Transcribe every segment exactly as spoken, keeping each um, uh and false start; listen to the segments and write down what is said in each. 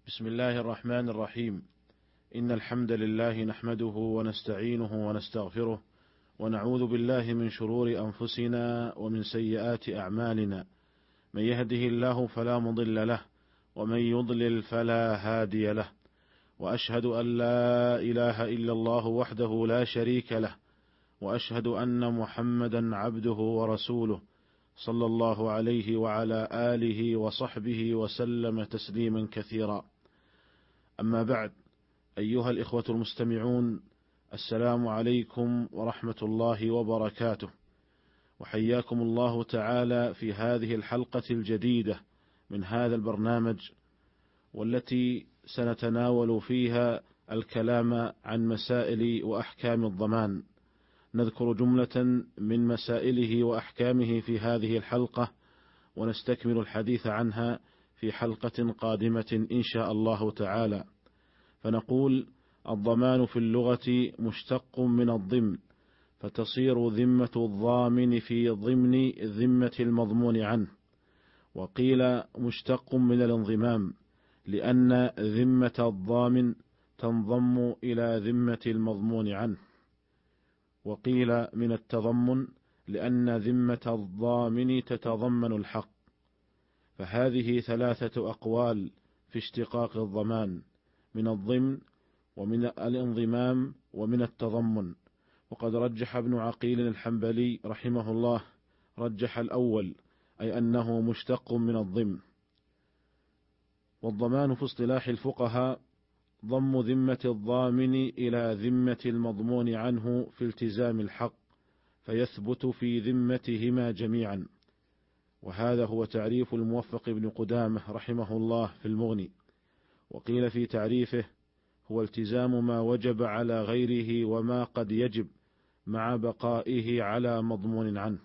بسم الله الرحمن الرحيم. إن الحمد لله نحمده ونستعينه ونستغفره ونعوذ بالله من شرور أنفسنا ومن سيئات أعمالنا، من يهده الله فلا مضل له ومن يضلل فلا هادي له، وأشهد أن لا إله إلا الله وحده لا شريك له، وأشهد أن محمدا عبده ورسوله صلى الله عليه وعلى آله وصحبه وسلم تسليما كثيرا. أما بعد، أيها الإخوة المستمعون، السلام عليكم ورحمة الله وبركاته، وحياكم الله تعالى في هذه الحلقة الجديدة من هذا البرنامج، والتي سنتناول فيها الكلام عن مسائل وأحكام الضمان. نذكر جملة من مسائله وأحكامه في هذه الحلقة، ونستكمل الحديث عنها في حلقة قادمة إن شاء الله تعالى. فنقول: الضمان في اللغة مشتق من الضمن، فتصير ذمة الضامن في ضمن ذمة المضمون عنه. وقيل مشتق من الانضمام، لأن ذمة الضامن تنضم إلى ذمة المضمون عنه. وقيل من التضمن، لأن ذمة الضامن تتضمن الحق. فهذه ثلاثة أقوال في اشتقاق الضمان: من الضمن، ومن الانضمام، ومن التضمن. وقد رجح ابن عقيل الحنبلي رحمه الله رجح الأول، أي أنه مشتق من الضمن. والضمان في اصطلاح الفقهاء ضم ذمة الضامن إلى ذمة المضمون عنه في التزام الحق، فيثبت في ذمتهما جميعا. وهذا هو تعريف الموفق بن قدامة رحمه الله في المغني. وقيل في تعريفه: هو التزام ما وجب على غيره وما قد يجب مع بقائه على مضمون عنه.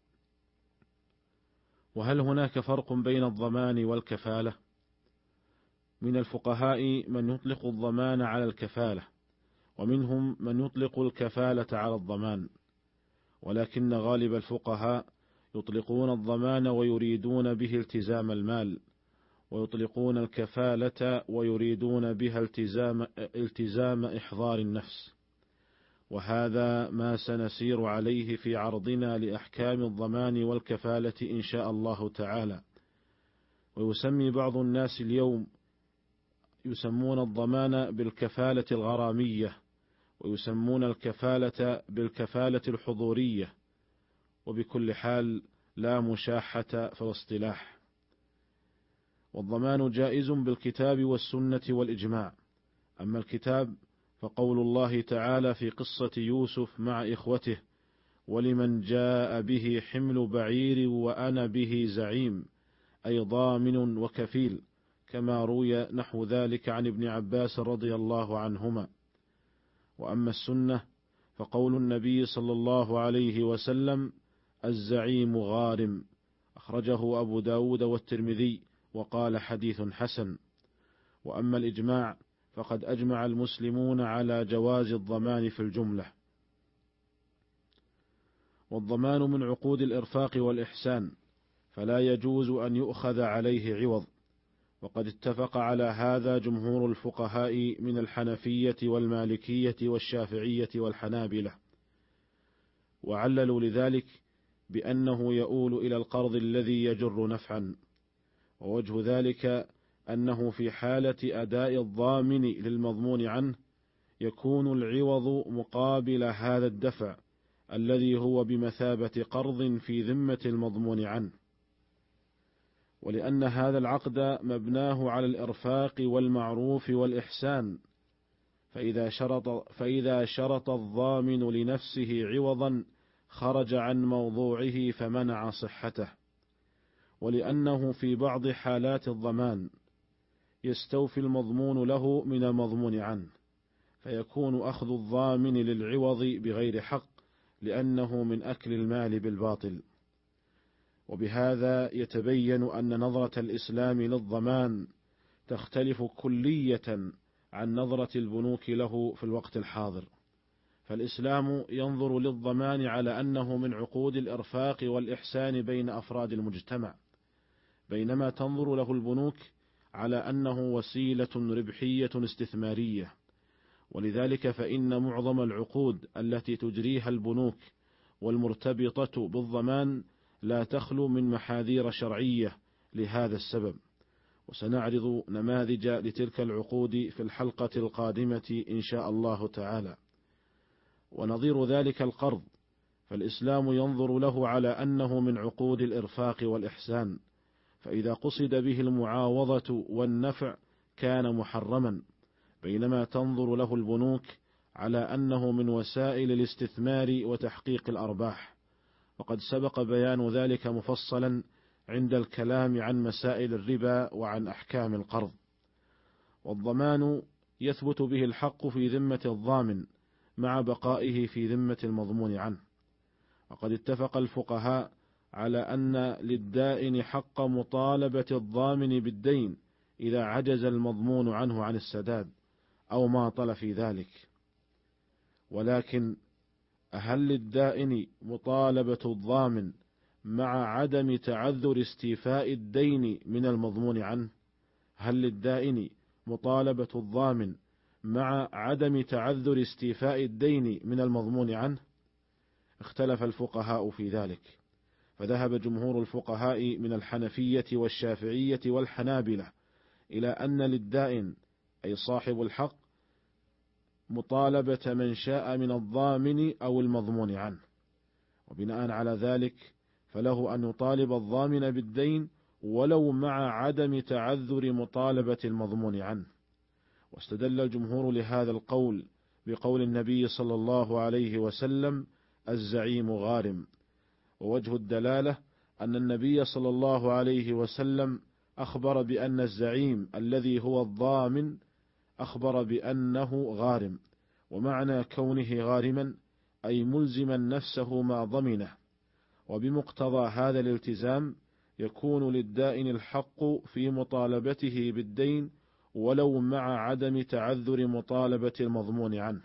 وهل هناك فرق بين الضمان والكفالة؟ من الفقهاء من يطلق الضمان على الكفالة، ومنهم من يطلق الكفالة على الضمان، ولكن غالب الفقهاء يطلقون الضمان ويريدون به التزام المال، ويطلقون الكفالة ويريدون بها التزام, التزام إحضار النفس. وهذا ما سنسير عليه في عرضنا لأحكام الضمان والكفالة إن شاء الله تعالى. ويسمي بعض الناس اليوم يسمون الضمان بالكفالة الغرامية، ويسمون الكفالة بالكفالة الحضورية، وبكل حال لا مشاحة في الاصطلاح. والضمان جائز بالكتاب والسنة والإجماع. أما الكتاب فقول الله تعالى في قصة يوسف مع إخوته: ولمن جاء به حمل بعير وأنا به زعيم، أي ضامن وكفيل، كما روي نحو ذلك عن ابن عباس رضي الله عنهما. وأما السنة فقول النبي صلى الله عليه وسلم: الزعيم غارم، أخرجه أبو داود والترمذي وقال حديث حسن. وأما الإجماع فقد أجمع المسلمون على جواز الضمان في الجملة. والضمان من عقود الإرفاق والإحسان، فلا يجوز أن يؤخذ عليه عوض. وقد اتفق على هذا جمهور الفقهاء من الحنفية والمالكية والشافعية والحنابلة، وعللوا لذلك بأنه يؤول إلى القرض الذي يجر نفعا. ووجه ذلك أنه في حالة أداء الضامن للمضمون عنه يكون العوض مقابل هذا الدفع الذي هو بمثابة قرض في ذمة المضمون عنه. ولأن هذا العقد مبناه على الإرفاق والمعروف والإحسان، فإذا شرط, فإذا شرط الضامن لنفسه عوضا خرج عن موضوعه فمنع صحته. ولأنه في بعض حالات الضمان يستوفي المضمون له من المضمون عنه، فيكون أخذ الضامن للعوض بغير حق، لأنه من أكل المال بالباطل. وبهذا يتبين أن نظرة الإسلام للضمان تختلف كلية عن نظرة البنوك له في الوقت الحاضر. فالإسلام ينظر للضمان على أنه من عقود الإرفاق والإحسان بين أفراد المجتمع، بينما تنظر له البنوك على أنه وسيلة ربحية استثمارية، ولذلك فإن معظم العقود التي تجريها البنوك والمرتبطة بالضمان لا تخلو من محاذير شرعية لهذا السبب، وسنعرض نماذج لتلك العقود في الحلقة القادمة إن شاء الله تعالى. ونظير ذلك القرض، فالإسلام ينظر له على أنه من عقود الإرفاق والإحسان، فإذا قصد به المعاوضة والنفع كان محرما، بينما تنظر له البنوك على أنه من وسائل الاستثمار وتحقيق الأرباح، وقد سبق بيان ذلك مفصلا عند الكلام عن مسائل الربا وعن أحكام القرض. والضمان يثبت به الحق في ذمة الضامن مع بقائه في ذمة المضمون عنه، وقد اتفق الفقهاء على أن للدائن حق مطالبة الضامن بالدين إذا عجز المضمون عنه عن السداد أو ماطل في ذلك. ولكن هل للدائن مطالبة الضامن مع عدم تعذر استيفاء الدين من المضمون عنه؟ هل للدائن مطالبة الضامن مع عدم تعذر استيفاء الدين من المضمون عنه؟ اختلف الفقهاء في ذلك، فذهب جمهور الفقهاء من الحنفية والشافعية والحنابلة إلى أن للدائن أي صاحب الحق مطالبة من شاء من الضامن أو المضمون عنه، وبناء على ذلك فله أن يطالب الضامن بالدين ولو مع عدم تعذر مطالبة المضمون عنه. واستدل الجمهور لهذا القول بقول النبي صلى الله عليه وسلم: الزعيم غارم. ووجه الدلالة أن النبي صلى الله عليه وسلم أخبر بأن الزعيم الذي هو الضامن أخبر بأنه غارم، ومعنى كونه غارما أي ملزما نفسه ما ضمنه، وبمقتضى هذا الالتزام يكون للدائن الحق في مطالبته بالدين ولو مع عدم تعذر مطالبة المضمون عنه.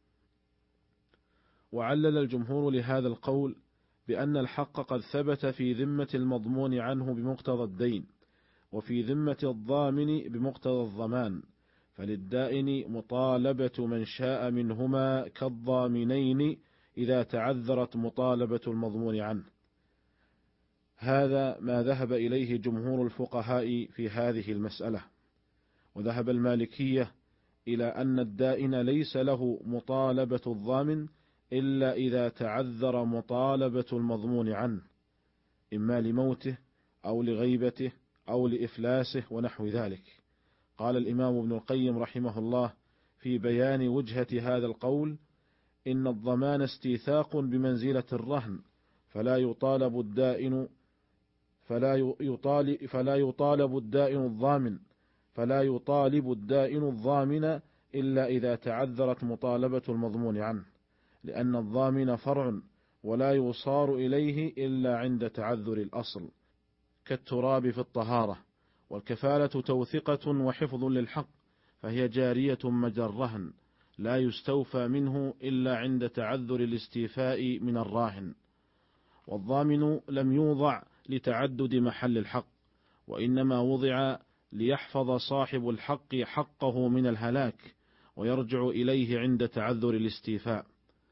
وعلل الجمهور لهذا القول بأن الحق قد ثبت في ذمة المضمون عنه بمقتضى الدين، وفي ذمة الضامن بمقتضى الضمان، فللدائن مطالبة من شاء منهما كالضامنين إذا تعذرت مطالبة المضمون عنه. هذا ما ذهب إليه جمهور الفقهاء في هذه المسألة. وذهب المالكية إلى أن الدائن ليس له مطالبة الضامن إلا إذا تعذر مطالبة المضمون عنه، إما لموته أو لغيبته أو لإفلاسه ونحو ذلك. قال الإمام ابن القيم رحمه الله في بيان وجهة هذا القول: إن الضمان استيثاق بمنزلة الرهن، فلا يطالب الدائن فلا يطالب فلا يطالب الدائن الضامن فلا يطالب الدائن الضامن إلا إذا تعذرت مطالبة المضمون عنه، لأن الضامن فرع ولا يصار إليه إلا عند تعذر الأصل، كالتراب في الطهارة. والكفالة توثقة وحفظ للحق، فهي جارية مجرى الرهن، لا يستوفى منه إلا عند تعذر الاستيفاء من الراهن. والضامن لم يوضع لتعدد محل الحق، وإنما وضع ليحفظ صاحب الحق حقه من الهلاك ويرجع إليه عند تعذر الاستيفاء.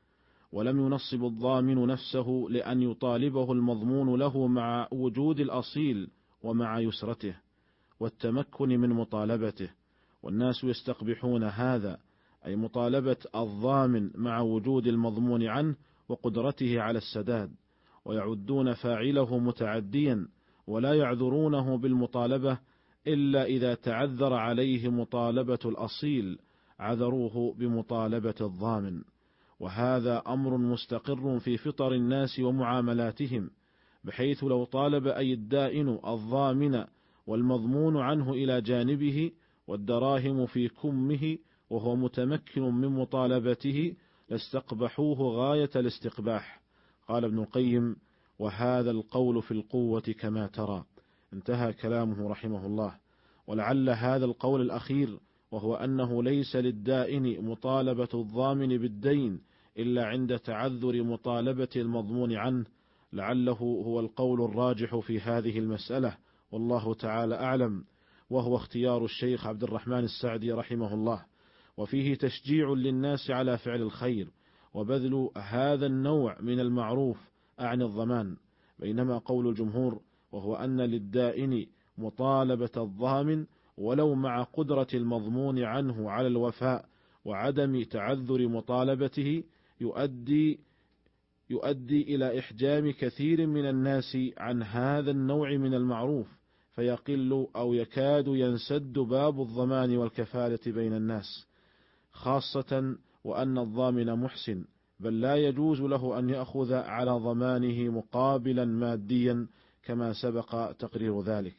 ولم ينصب الضامن نفسه لأن يطالبه المضمون له مع وجود الأصيل ومع يسرته والتمكن من مطالبته، والناس يستقبحون هذا، أي مطالبة الضامن مع وجود المضمون عنه وقدرته على السداد، ويعدون فاعله متعديا ولا يعذرونه بالمطالبة إلا إذا تعذر عليه مطالبة الأصيل عذروه بمطالبة الضامن. وهذا أمر مستقر في فطر الناس ومعاملاتهم، بحيث لو طالب أي الدائن الضامن والمضمون عنه إلى جانبه والدراهم في كمه وهو متمكن من مطالبته لاستقبحوه غاية الاستقباح. قال ابن القيم: وهذا القول في القوة كما ترى. انتهى كلامه رحمه الله. ولعل هذا القول الأخير، وهو أنه ليس للدائن مطالبة الضامن بالدين إلا عند تعذر مطالبة المضمون عنه، لعله هو القول الراجح في هذه المسألة، والله تعالى أعلم. وهو اختيار الشيخ عبد الرحمن السعدي رحمه الله، وفيه تشجيع للناس على فعل الخير وبذل هذا النوع من المعروف أعني الضمان، بينما قول الجمهور وهو أن للدائن مطالبة الضامن ولو مع قدرة المضمون عنه على الوفاء وعدم تعذر مطالبته يؤدي يؤدي إلى إحجام كثير من الناس عن هذا النوع من المعروف، فيقل أو يكاد ينسد باب الضمان والكفالة بين الناس، خاصة وأن الضامن محسن، بل لا يجوز له أن يأخذ على ضمانه مقابلا ماديا كما سبق تقرير ذلك.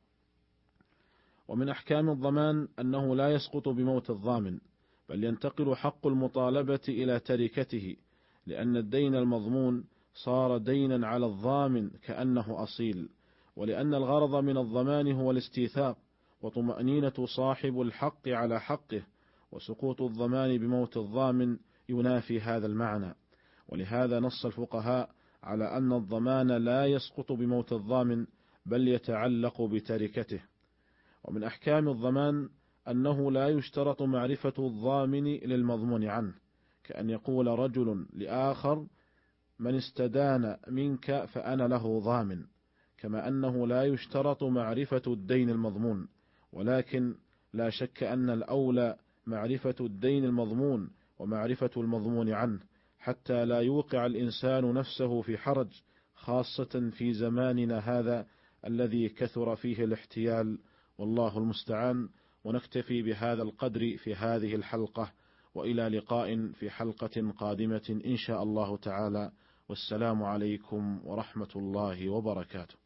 ومن أحكام الضمان أنه لا يسقط بموت الضامن، بل ينتقل حق المطالبة إلى تركته، لأن الدين المضمون صار دينا على الضامن كأنه أصيل، ولأن الغرض من الضمان هو الاستيثاق وطمأنينة صاحب الحق على حقه، وسقوط الضمان بموت الضامن ينافي هذا المعنى، ولهذا نص الفقهاء على أن الضمان لا يسقط بموت الضامن بل يتعلق بتركته. ومن أحكام الضمان أنه لا يشترط معرفة الضامن للمضمون عنه، كأن يقول رجل لآخر من استدان منك فأنا له ضامن، كما أنه لا يشترط معرفة الدين المضمون، ولكن لا شك أن الأولى معرفة الدين المضمون ومعرفة المضمون عنه، حتى لا يوقع الإنسان نفسه في حرج، خاصة في زماننا هذا الذي كثر فيه الاحتيال، والله المستعان. ونكتفي بهذا القدر في هذه الحلقة، وإلى لقاء في حلقة قادمة إن شاء الله تعالى، والسلام عليكم ورحمة الله وبركاته.